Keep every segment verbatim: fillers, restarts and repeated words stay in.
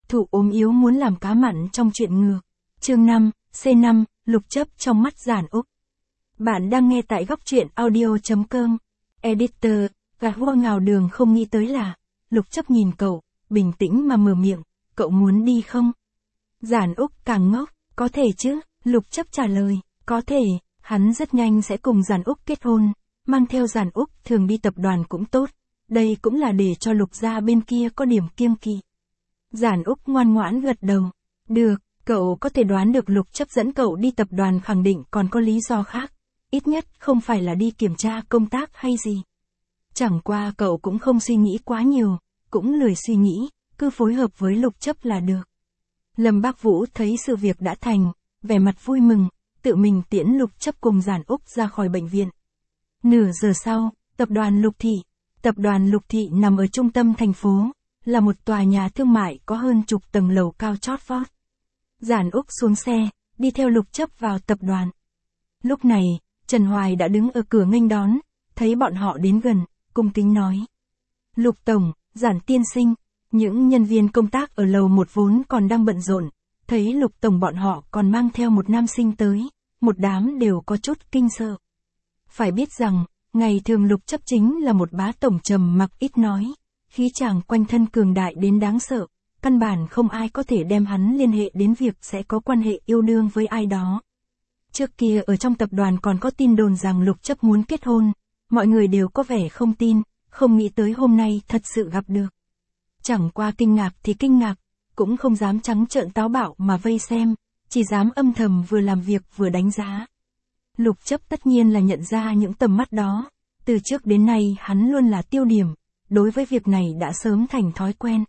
Thụ ốm yếu muốn làm cá mặn trong truyện ngược. Chương năm, C năm, Lục Chấp trong mắt Giản Úc. Bạn đang nghe tại góc truyện audio.com. Editor, gà hoa ngào đường không nghĩ tới là, Lục Chấp nhìn cậu, bình tĩnh mà mở miệng, cậu muốn đi không? Giản Úc càng ngốc, có thể chứ, Lục Chấp trả lời, có thể, hắn rất nhanh sẽ cùng Giản Úc kết hôn, mang theo Giản Úc thường đi tập đoàn cũng tốt, đây cũng là để cho Lục gia bên kia có điểm kiêng kỵ. Giản Úc ngoan ngoãn gật đầu, được, cậu có thể đoán được Lục Chấp dẫn cậu đi tập đoàn khẳng định còn có lý do khác, ít nhất không phải là đi kiểm tra công tác hay gì. Chẳng qua cậu cũng không suy nghĩ quá nhiều, cũng lười suy nghĩ, cứ phối hợp với Lục Chấp là được. Lâm Bác Vũ thấy sự việc đã thành, vẻ mặt vui mừng, tự mình tiễn Lục Chấp cùng Giản Úc ra khỏi bệnh viện. Nửa giờ sau, tập đoàn Lục Thị. Tập đoàn Lục Thị nằm ở trung tâm thành phố, là một tòa nhà thương mại có hơn chục tầng lầu cao chót vót. Giản Úc xuống xe, đi theo Lục Chấp vào tập đoàn. Lúc này, Trần Hoài đã đứng ở cửa nghênh đón, thấy bọn họ đến gần, cung kính nói. Lục Tổng, Giản Tiên Sinh, những nhân viên công tác ở lầu một vốn còn đang bận rộn, thấy Lục Tổng bọn họ còn mang theo một nam sinh tới, một đám đều có chút kinh sợ. Phải biết rằng, ngày thường Lục Chấp chính là một bá tổng trầm mặc ít nói, khí chàng quanh thân cường đại đến đáng sợ, căn bản không ai có thể đem hắn liên hệ đến việc sẽ có quan hệ yêu đương với ai đó. Trước kia ở trong tập đoàn còn có tin đồn rằng Lục Chấp muốn kết hôn, mọi người đều có vẻ không tin, không nghĩ tới hôm nay thật sự gặp được. Chẳng qua kinh ngạc thì kinh ngạc, cũng không dám trắng trợn táo bạo mà vây xem, chỉ dám âm thầm vừa làm việc vừa đánh giá. Lục Chấp tất nhiên là nhận ra những tầm mắt đó, từ trước đến nay hắn luôn là tiêu điểm, đối với việc này đã sớm thành thói quen.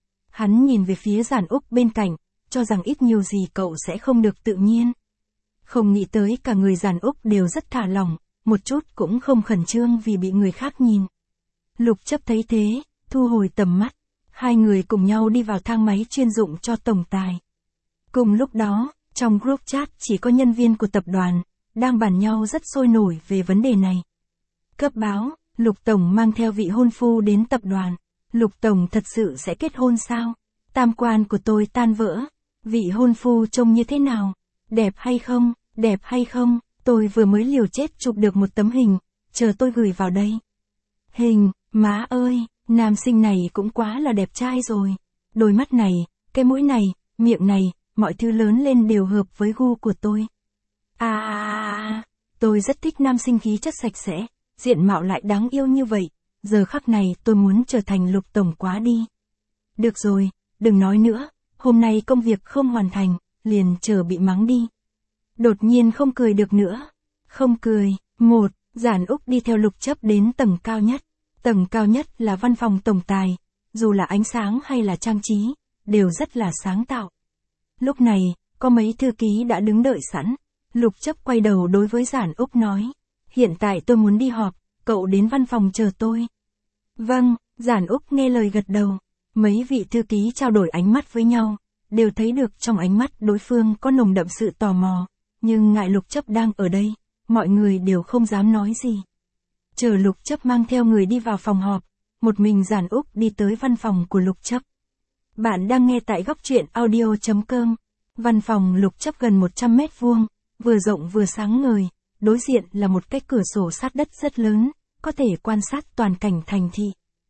Hắn nhìn về phía Giản Úc bên cạnh, cho rằng ít nhiều gì cậu sẽ không được tự nhiên. Không nghĩ tới cả người Giản Úc đều rất thả lỏng, một chút cũng không khẩn trương vì bị người khác nhìn. Lục Chấp thấy thế, thu hồi tầm mắt, hai người cùng nhau đi vào thang máy chuyên dụng cho tổng tài. Cùng lúc đó, trong group chat chỉ có nhân viên của tập đoàn, đang bàn nhau rất sôi nổi về vấn đề này. Cấp báo, Lục Tổng mang theo vị hôn phu đến tập đoàn. Lục Tổng thật sự sẽ kết hôn sao? Tam quan của tôi tan vỡ. Vị hôn phu trông như thế nào? Đẹp hay không? Đẹp hay không? Tôi vừa mới liều chết chụp được một tấm hình, chờ tôi gửi vào đây. Hình, má ơi, nam sinh này cũng quá là đẹp trai rồi. Đôi mắt này, cái mũi này, miệng này, mọi thứ lớn lên đều hợp với gu của tôi. À, à, à, tôi rất thích nam sinh khí chất sạch sẽ, diện mạo lại đáng yêu như vậy, giờ khắc này tôi muốn trở thành Lục Tổng quá đi. Được rồi, đừng nói nữa, hôm nay công việc không hoàn thành, liền chờ bị mắng đi. Đột nhiên không cười được nữa. Không cười, một, Giản Úc đi theo Lục Chấp đến tầng cao nhất. Tầng cao nhất là văn phòng tổng tài, dù là ánh sáng hay là trang trí, đều rất là sáng tạo. Lúc này, có mấy thư ký đã đứng đợi sẵn. Lục Chấp quay đầu đối với Giản Úc nói, hiện tại tôi muốn đi họp, cậu đến văn phòng chờ tôi. Vâng, Giản Úc nghe lời gật đầu. Mấy vị thư ký trao đổi ánh mắt với nhau, đều thấy được trong ánh mắt đối phương có nồng đậm sự tò mò, nhưng ngại Lục Chấp đang ở đây, mọi người đều không dám nói gì. Chờ Lục Chấp mang theo người đi vào phòng họp, một mình Giản Úc đi tới văn phòng của Lục Chấp. Bạn đang nghe tại góc truyện audio.com. Văn phòng Lục Chấp gần một trăm mét vuông, vừa rộng vừa sáng ngời, đối diện là một cái cửa sổ sát đất rất lớn, có thể quan sát toàn cảnh thành thị.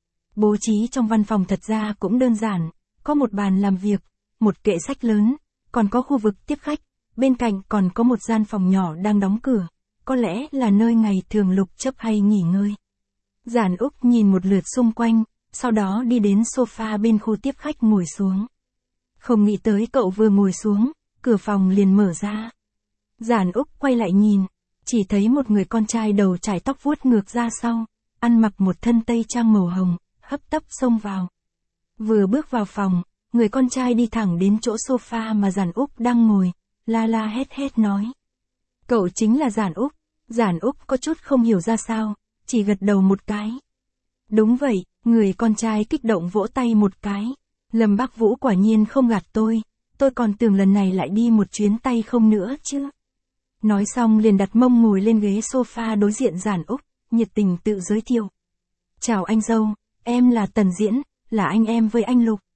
Bố trí trong văn phòng thật ra cũng đơn giản, có một bàn làm việc, một kệ sách lớn, còn có khu vực tiếp khách, bên cạnh còn có một gian phòng nhỏ đang đóng cửa, có lẽ là nơi ngày thường Lục Chấp hay nghỉ ngơi. Giản Úc nhìn một lượt xung quanh, sau đó đi đến sofa bên khu tiếp khách ngồi xuống. Không nghĩ tới cậu vừa ngồi xuống, cửa phòng liền mở ra. Giản Úc quay lại nhìn, chỉ thấy một người con trai đầu trải tóc vuốt ngược ra sau, ăn mặc một thân tây trang màu hồng, hấp tấp xông vào. Vừa bước vào phòng, người con trai đi thẳng đến chỗ sofa mà Giản Úc đang ngồi, la la hét hét nói. Cậu chính là Giản Úc. Giản Úc có chút không hiểu ra sao, chỉ gật đầu một cái. Đúng vậy, người con trai kích động vỗ tay một cái. Lâm Bác Vũ quả nhiên không gạt tôi, tôi còn tưởng lần này lại đi một chuyến tay không nữa chứ. Nói xong liền đặt mông ngồi lên ghế sofa đối diện Giản Úc, nhiệt tình tự giới thiệu. Chào anh dâu, em là Tần Diễn, là anh em với anh Lục.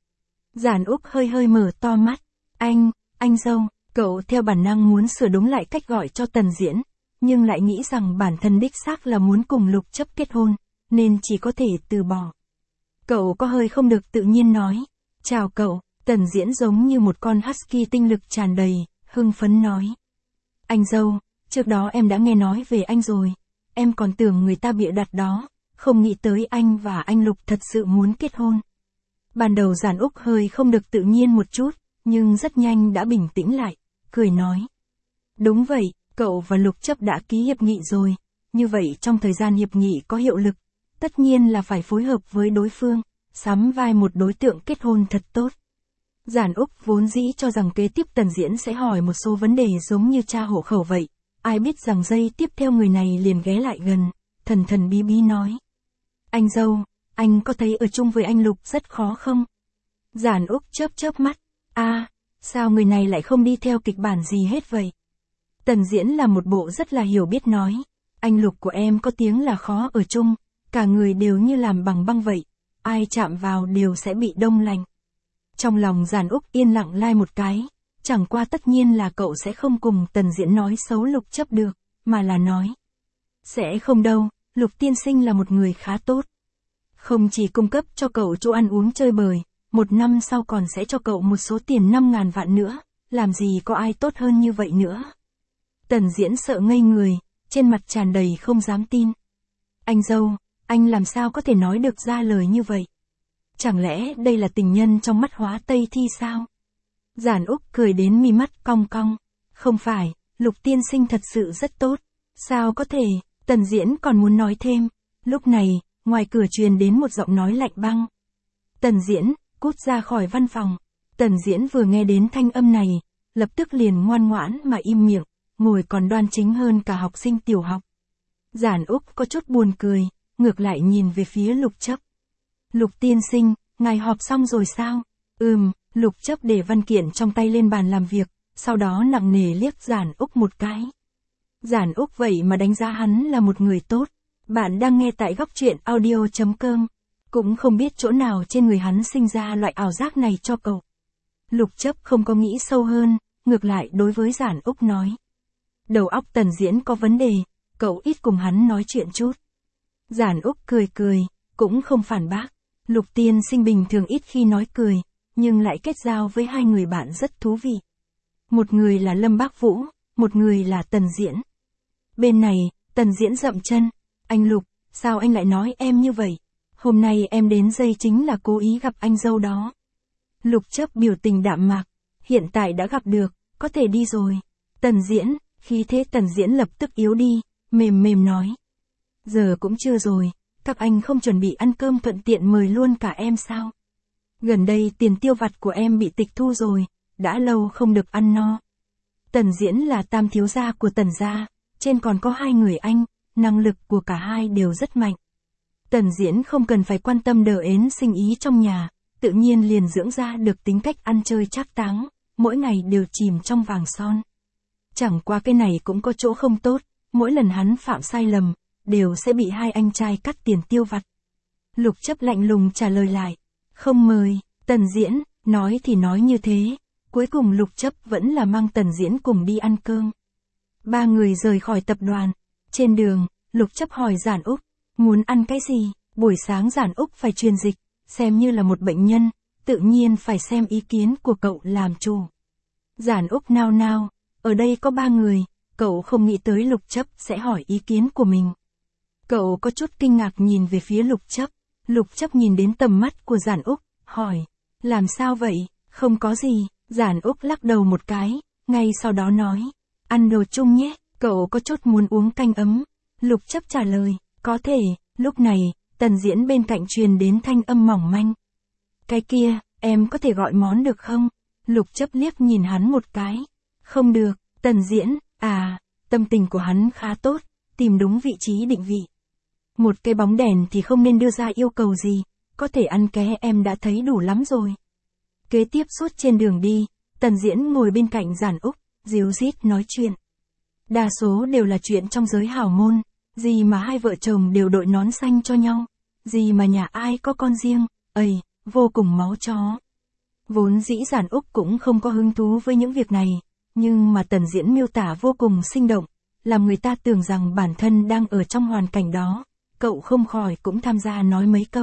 Giản Úc hơi hơi mở to mắt. Anh, anh dâu, cậu theo bản năng muốn sửa đúng lại cách gọi cho Tần Diễn, nhưng lại nghĩ rằng bản thân đích xác là muốn cùng Lục Chấp kết hôn, nên chỉ có thể từ bỏ. Cậu có hơi không được tự nhiên nói. Chào cậu, Tần Diễn giống như một con husky tinh lực tràn đầy, hưng phấn nói. Anh dâu, trước đó em đã nghe nói về anh rồi, em còn tưởng người ta bịa đặt đó, không nghĩ tới anh và anh Lục thật sự muốn kết hôn. Ban đầu Giản Úc hơi không được tự nhiên một chút, nhưng rất nhanh đã bình tĩnh lại, cười nói. Đúng vậy, cậu và Lục Chấp đã ký hiệp nghị rồi, như vậy trong thời gian hiệp nghị có hiệu lực, tất nhiên là phải phối hợp với đối phương, sắm vai một đối tượng kết hôn thật tốt. Giản Úc vốn dĩ cho rằng kế tiếp Tần Diễn sẽ hỏi một số vấn đề giống như tra hộ khẩu vậy, ai biết rằng giây tiếp theo người này liền ghé lại gần, thần thần bí bí nói. Anh dâu, anh có thấy ở chung với anh Lục rất khó không? Giản Úc chớp chớp mắt. À, sao người này lại không đi theo kịch bản gì hết vậy? Tần Diễn là một bộ rất là hiểu biết nói. Anh Lục của em có tiếng là khó ở chung, cả người đều như làm bằng băng vậy, ai chạm vào đều sẽ bị đông lạnh. Trong lòng Giản Úc yên lặng lai một cái, chẳng qua tất nhiên là cậu sẽ không cùng Tần Diễn nói xấu Lục Chấp được, mà là nói. Sẽ không đâu, Lục tiên sinh là một người khá tốt. Không chỉ cung cấp cho cậu chỗ ăn uống chơi bời, một năm sau còn sẽ cho cậu một số tiền năm ngàn vạn nữa, làm gì có ai tốt hơn như vậy nữa. Tần Diễn sợ ngây người, trên mặt tràn đầy không dám tin. Anh dâu, anh làm sao có thể nói được ra lời như vậy? Chẳng lẽ đây là tình nhân trong mắt Hóa Tây Thi sao? Giản Úc cười đến mi mắt cong cong. Không phải, Lục tiên sinh thật sự rất tốt. Sao có thể? Tần Diễn còn muốn nói thêm. Lúc này, ngoài cửa truyền đến một giọng nói lạnh băng. Tần Diễn, cút ra khỏi văn phòng. Tần Diễn vừa nghe đến thanh âm này, lập tức liền ngoan ngoãn mà im miệng, ngồi còn đoan chính hơn cả học sinh tiểu học. Giản Úc có chút buồn cười, ngược lại nhìn về phía Lục Chấp. Lục tiên sinh, ngài họp xong rồi sao? Ừm, Lục Chấp để văn kiện trong tay lên bàn làm việc, sau đó nặng nề liếc Giản Úc một cái. Giản Úc vậy mà đánh giá hắn là một người tốt. Bạn đang nghe tại góc truyện audio chấm com. Cũng không biết chỗ nào trên người hắn sinh ra loại ảo giác này cho cậu. Lục Chấp không có nghĩ sâu hơn, ngược lại đối với Giản Úc nói. Đầu óc Tần Diễn có vấn đề, cậu ít cùng hắn nói chuyện chút. Giản Úc cười cười, cũng không phản bác. Lục tiên sinh bình thường ít khi nói cười, nhưng lại kết giao với hai người bạn rất thú vị. Một người là Lâm Bác Vũ, một người là Tần Diễn. Bên này, Tần Diễn dậm chân. Anh Lục, sao anh lại nói em như vậy? Hôm nay em đến đây chính là cố ý gặp anh dâu đó. Lục Chấp biểu tình đạm mạc. Hiện tại đã gặp được, có thể đi rồi. Tần Diễn, khi thế Tần Diễn lập tức yếu đi, mềm mềm nói. Giờ cũng chưa rồi, các anh không chuẩn bị ăn cơm thuận tiện mời luôn cả em sao? Gần đây tiền tiêu vặt của em bị tịch thu rồi, đã lâu không được ăn no. Tần Diễn là tam thiếu gia của Tần gia, trên còn có hai người anh, năng lực của cả hai đều rất mạnh. Tần Diễn không cần phải quan tâm đờ ến sinh ý trong nhà, tự nhiên liền dưỡng ra được tính cách ăn chơi trác táng, mỗi ngày đều chìm trong vàng son. Chẳng qua cái này cũng có chỗ không tốt, mỗi lần hắn phạm sai lầm, đều sẽ bị hai anh trai cắt tiền tiêu vặt. Lục Chấp lạnh lùng trả lời lại, không mời. Tần Diễn, nói thì nói như thế, cuối cùng Lục Chấp vẫn là mang Tần Diễn cùng đi ăn cơm. Ba người rời khỏi tập đoàn, trên đường, Lục Chấp hỏi Giản Úc, muốn ăn cái gì? Buổi sáng Giản Úc phải truyền dịch, xem như là một bệnh nhân, tự nhiên phải xem ý kiến của cậu làm chủ. Giản Úc nao nao, ở đây có ba người, cậu không nghĩ tới Lục Chấp sẽ hỏi ý kiến của mình. Cậu có chút kinh ngạc nhìn về phía Lục Chấp, Lục Chấp nhìn đến tầm mắt của Giản Úc, hỏi, làm sao vậy? Không có gì. Giản Úc lắc đầu một cái, ngay sau đó nói, ăn đồ chung nhé, cậu có chút muốn uống canh ấm. Lục Chấp trả lời, có thể. Lúc này, Tần Diễn bên cạnh truyền đến thanh âm mỏng manh. Cái kia, em có thể gọi món được không? Lục Chấp liếc nhìn hắn một cái. Không được. Tần Diễn, à, tâm tình của hắn khá tốt, tìm đúng vị trí định vị. Một cái bóng đèn thì không nên đưa ra yêu cầu gì, có thể ăn ké em đã thấy đủ lắm rồi. Kế tiếp suốt trên đường đi, Tần Diễn ngồi bên cạnh Giản Úc, díu dít nói chuyện. Đa số đều là chuyện trong giới hào môn, gì mà hai vợ chồng đều đội nón xanh cho nhau, gì mà nhà ai có con riêng, ầy, vô cùng máu chó. Vốn dĩ Giản Úc cũng không có hứng thú với những việc này, nhưng mà Tần Diễn miêu tả vô cùng sinh động, làm người ta tưởng rằng bản thân đang ở trong hoàn cảnh đó, cậu không khỏi cũng tham gia nói mấy câu.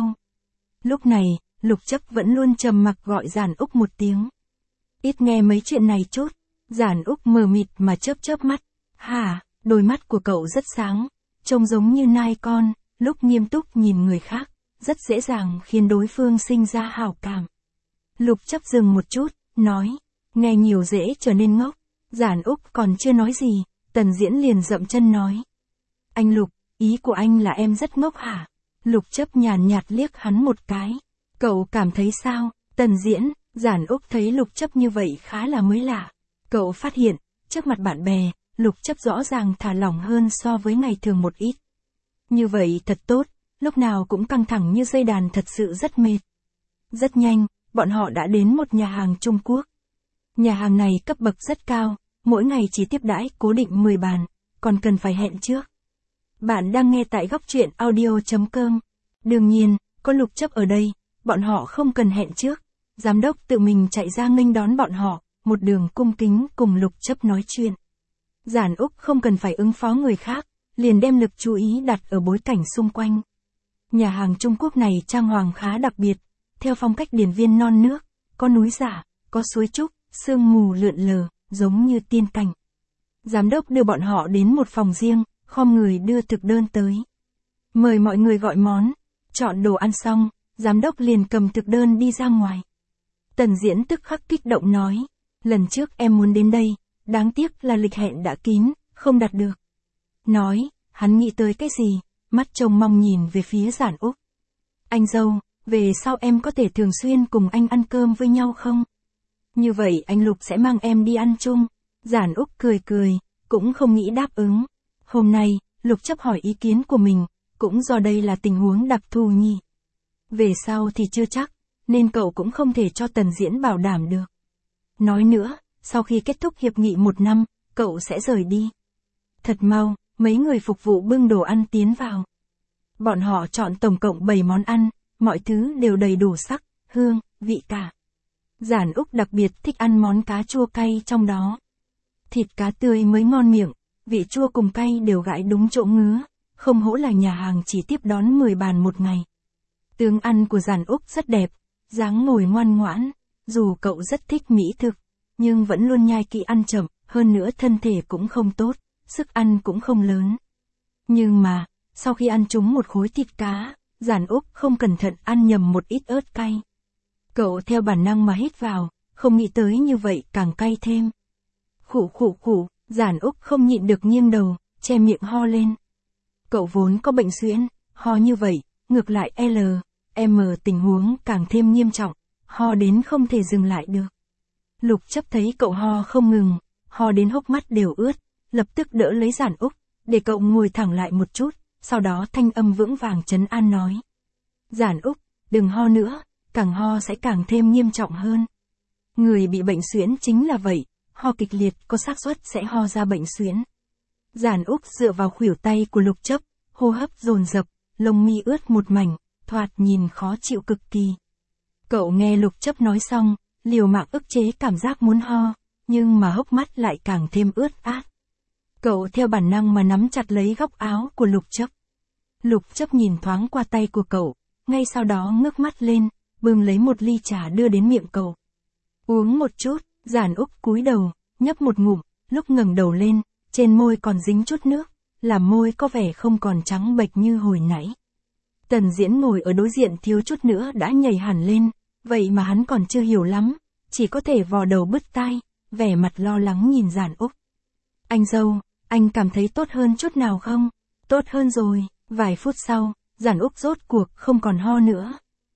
Lúc này, Lục Chấp vẫn luôn trầm mặc gọi Giản Úc một tiếng. Ít nghe mấy chuyện này chút, Giản Úc mờ mịt mà chớp chớp mắt. Hả, đôi mắt của cậu rất sáng, trông giống như nai con, lúc nghiêm túc nhìn người khác, rất dễ dàng khiến đối phương sinh ra hảo cảm. Lục Chấp dừng một chút, nói, nghe nhiều dễ trở nên ngốc. Giản Úc còn chưa nói gì, Tần Diễn liền dậm chân nói. Anh Lục, ý của anh là em rất ngốc hả? Lục Chấp nhàn nhạt liếc hắn một cái. Cậu cảm thấy sao? Tần Diễn, Giản Úc thấy Lục Chấp như vậy khá là mới lạ. Cậu phát hiện, trước mặt bạn bè, Lục Chấp rõ ràng thả lỏng hơn so với ngày thường một ít. Như vậy thật tốt, lúc nào cũng căng thẳng như dây đàn thật sự rất mệt. Rất nhanh, bọn họ đã đến một nhà hàng Trung Quốc. Nhà hàng này cấp bậc rất cao, mỗi ngày chỉ tiếp đãi cố định mười bàn, còn cần phải hẹn trước. Bạn đang nghe tại góc truyện audio chấm com. Đương nhiên, có Lục Chấp ở đây, bọn họ không cần hẹn trước. Giám đốc tự mình chạy ra nghênh đón bọn họ, một đường cung kính cùng Lục Chấp nói chuyện. Giản Úc không cần phải ứng phó người khác, liền đem lực chú ý đặt ở bối cảnh xung quanh. Nhà hàng Trung Quốc này trang hoàng khá đặc biệt, theo phong cách điển viên non nước, có núi giả, có suối trúc, sương mù lượn lờ, giống như tiên cảnh. Giám đốc đưa bọn họ đến một phòng riêng, khom người đưa thực đơn tới. Mời mọi người gọi món, chọn đồ ăn xong, giám đốc liền cầm thực đơn đi ra ngoài. Tần Diễn tức khắc kích động nói, lần trước em muốn đến đây, đáng tiếc là lịch hẹn đã kín, không đặt được. Nói, hắn nghĩ tới cái gì, mắt trông mong nhìn về phía Giản Úc. Anh dâu, về sau em có thể thường xuyên cùng anh ăn cơm với nhau không? Như vậy anh Lục sẽ mang em đi ăn chung. Giản Úc cười cười, cũng không nghĩ đáp ứng. Hôm nay, Lục Chấp hỏi ý kiến của mình, cũng do đây là tình huống đặc thù nhỉ. Về sau thì chưa chắc, nên cậu cũng không thể cho Tần Diễn bảo đảm được. Nói nữa, sau khi kết thúc hiệp nghị một năm, cậu sẽ rời đi. Thật mau, mấy người phục vụ bưng đồ ăn tiến vào. Bọn họ chọn tổng cộng bảy món ăn, mọi thứ đều đầy đủ sắc, hương, vị cả. Giản Úc đặc biệt thích ăn món cá chua cay trong đó. Thịt cá tươi mới ngon miệng, vị chua cùng cay đều gãi đúng chỗ ngứa, không hổ là nhà hàng chỉ tiếp đón mười bàn một ngày. Tướng ăn của Giản Úc rất đẹp, dáng ngồi ngoan ngoãn, dù cậu rất thích mỹ thực, nhưng vẫn luôn nhai kỹ ăn chậm, hơn nữa thân thể cũng không tốt, sức ăn cũng không lớn. Nhưng mà, sau khi ăn trúng một khối thịt cá, Giản Úc không cẩn thận ăn nhầm một ít ớt cay. Cậu theo bản năng mà hít vào, không nghĩ tới như vậy càng cay thêm. Khủ khủ khủ, Giản Úc không nhịn được nghiêng đầu, che miệng ho lên. Cậu vốn có bệnh suyễn, ho như vậy, ngược lại L, M tình huống càng thêm nghiêm trọng, ho đến không thể dừng lại được. Lục Chấp thấy cậu ho không ngừng, ho đến hốc mắt đều ướt, lập tức đỡ lấy Giản Úc, để cậu ngồi thẳng lại một chút, sau đó thanh âm vững vàng trấn an nói. Giản Úc, đừng ho nữa, càng ho sẽ càng thêm nghiêm trọng hơn. Người bị bệnh suyễn chính là vậy, ho kịch liệt có xác suất sẽ ho ra bệnh suyễn. Giản Úc dựa vào khuỷu tay của Lục Chấp, hô hấp dồn dập, lông mi ướt một mảnh, thoạt nhìn khó chịu cực kỳ. Cậu nghe Lục Chấp nói xong, liều mạng ức chế cảm giác muốn ho, nhưng mà hốc mắt lại càng thêm ướt át. Cậu theo bản năng mà nắm chặt lấy góc áo của Lục Chấp. Lục Chấp nhìn thoáng qua tay của cậu, ngay sau đó ngước mắt lên, bưng lấy một ly trà đưa đến miệng cậu. Uống một chút, Giản Úc cúi đầu, nhấp một ngụm, lúc ngẩng đầu lên, trên môi còn dính chút nước, làm môi có vẻ không còn trắng bệch như hồi nãy. Tần Diễn ngồi ở đối diện thiếu chút nữa đã nhảy hẳn lên, vậy mà hắn còn chưa hiểu lắm, chỉ có thể vò đầu bứt tai, vẻ mặt lo lắng nhìn Giản Úc. Anh dâu, anh cảm thấy tốt hơn chút nào không? Tốt hơn rồi. Vài phút sau, Giản Úc rốt cuộc không còn ho nữa.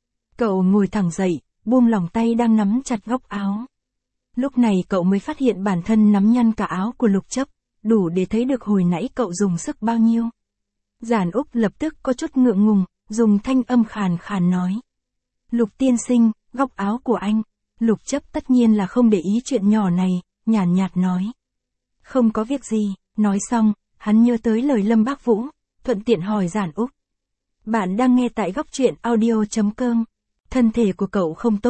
Cậu ngồi thẳng dậy, buông lỏng tay đang nắm chặt góc áo. Lúc này cậu mới phát hiện bản thân nắm nhăn cả áo của Lục Chấp, đủ để thấy được hồi nãy cậu dùng sức bao nhiêu. Giản Úc lập tức có chút ngượng ngùng, dùng thanh âm khàn khàn nói. Lục tiên sinh, góc áo của anh. Lục Chấp tất nhiên là không để ý chuyện nhỏ này, nhàn nhạt nói. Không có việc gì, nói xong, hắn nhớ tới lời Lâm Bác Vũ, thuận tiện hỏi Giản Úc. Bạn đang nghe tại góc truyện audio chấm com. Thân thể của cậu không tốt,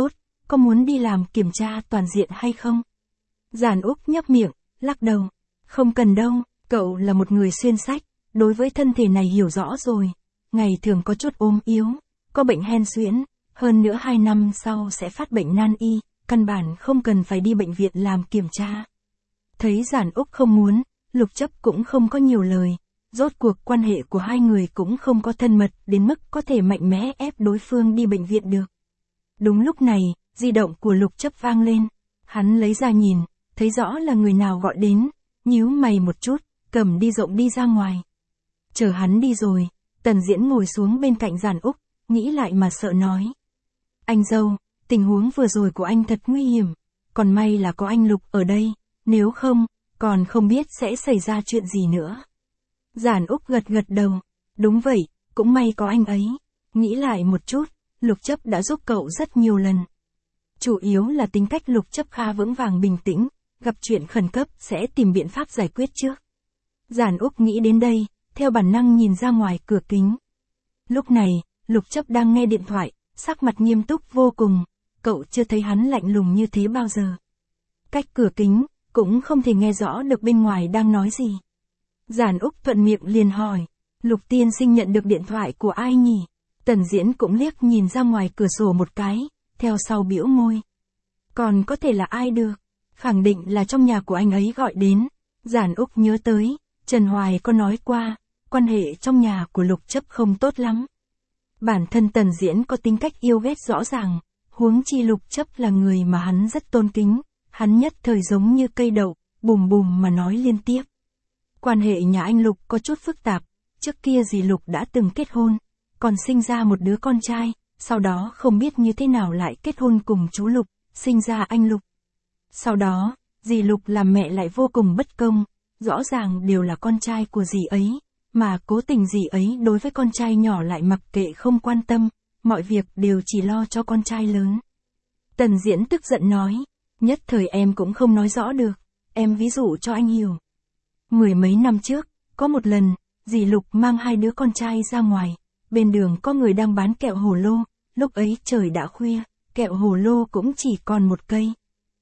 có muốn đi làm kiểm tra toàn diện hay không? Giản Úc nhấp miệng, lắc đầu. Không cần đâu, cậu là một người xuyên sách, đối với thân thể này hiểu rõ rồi. Ngày thường có chút ốm yếu, có bệnh hen suyễn, hơn nữa hai năm sau sẽ phát bệnh nan y, căn bản không cần phải đi bệnh viện làm kiểm tra. Thấy Giản Úc không muốn, Lục Chấp cũng không có nhiều lời. Rốt cuộc quan hệ của hai người cũng không có thân mật đến mức có thể mạnh mẽ ép đối phương đi bệnh viện được. Đúng lúc này, di động của Lục Chấp vang lên. Hắn lấy ra nhìn, thấy rõ là người nào gọi đến, nhíu mày một chút, cầm đi rộng đi ra ngoài. Chờ hắn đi rồi, Tần Diễn ngồi xuống bên cạnh Giản Úc, nghĩ lại mà sợ nói. Anh dâu, tình huống vừa rồi của anh thật nguy hiểm, còn may là có anh Lục ở đây, nếu không, còn không biết sẽ xảy ra chuyện gì nữa. Giản Úc gật gật đầu, đúng vậy, cũng may có anh ấy. Nghĩ lại một chút, Lục Chấp đã giúp cậu rất nhiều lần. Chủ yếu là tính cách Lục Chấp khá vững vàng bình tĩnh, gặp chuyện khẩn cấp sẽ tìm biện pháp giải quyết trước. Giản Úc nghĩ đến đây, theo bản năng nhìn ra ngoài cửa kính. Lúc này, Lục Chấp đang nghe điện thoại, sắc mặt nghiêm túc vô cùng, cậu chưa thấy hắn lạnh lùng như thế bao giờ. Cách cửa kính, cũng không thể nghe rõ được bên ngoài đang nói gì. Giản Úc thuận miệng liền hỏi, Lục tiên sinh nhận được điện thoại của ai nhỉ? Tần Diễn cũng liếc nhìn ra ngoài cửa sổ một cái, theo sau bĩu môi. Còn có thể là ai được? Khẳng định là trong nhà của anh ấy gọi đến. Giản Úc nhớ tới, Trần Hoài có nói qua, quan hệ trong nhà của Lục Chấp không tốt lắm. Bản thân Tần Diễn có tính cách yêu ghét rõ ràng, huống chi Lục Chấp là người mà hắn rất tôn kính, hắn nhất thời giống như cây đậu, bùm bùm mà nói liên tiếp. Quan hệ nhà anh Lục có chút phức tạp, trước kia dì Lục đã từng kết hôn, còn sinh ra một đứa con trai, sau đó không biết như thế nào lại kết hôn cùng chú Lục, sinh ra anh Lục. Sau đó, dì Lục làm mẹ lại vô cùng bất công, rõ ràng đều là con trai của dì ấy, mà cố tình dì ấy đối với con trai nhỏ lại mặc kệ không quan tâm, mọi việc đều chỉ lo cho con trai lớn. Tần Diễn tức giận nói, nhất thời em cũng không nói rõ được, em ví dụ cho anh hiểu. Mười mấy năm trước, có một lần, dì Lục mang hai đứa con trai ra ngoài, bên đường có người đang bán kẹo hồ lô, lúc ấy trời đã khuya, kẹo hồ lô cũng chỉ còn một cây.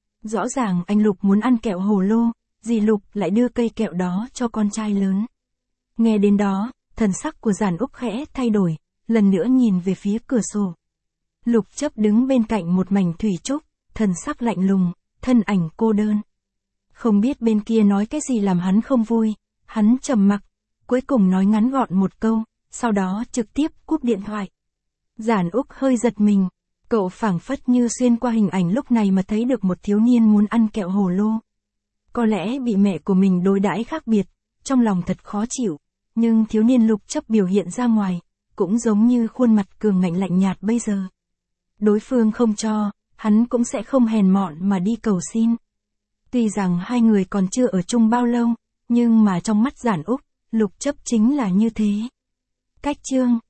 Rõ ràng anh Lục muốn ăn kẹo hồ lô, dì Lục lại đưa cây kẹo đó cho con trai lớn. Nghe đến đó, thần sắc của Giản Úc khẽ thay đổi, lần nữa nhìn về phía cửa sổ. Lục Chấp đứng bên cạnh một mảnh thủy trúc, thần sắc lạnh lùng, thân ảnh cô đơn. Không biết bên kia nói cái gì làm hắn không vui, hắn trầm mặc, cuối cùng nói ngắn gọn một câu, sau đó trực tiếp cúp điện thoại. Giản Úc hơi giật mình, cậu phảng phất như xuyên qua hình ảnh lúc này mà thấy được một thiếu niên muốn ăn kẹo hồ lô. Có lẽ bị mẹ của mình đối đãi khác biệt, trong lòng thật khó chịu, nhưng thiếu niên Lục Chấp biểu hiện ra ngoài, cũng giống như khuôn mặt cường ngạnh lạnh nhạt bây giờ. Đối phương không cho, hắn cũng sẽ không hèn mọn mà đi cầu xin. Tuy rằng hai người còn chưa ở chung bao lâu, nhưng mà trong mắt Giản Úc, Lục Chấp chính là như thế. Cách chương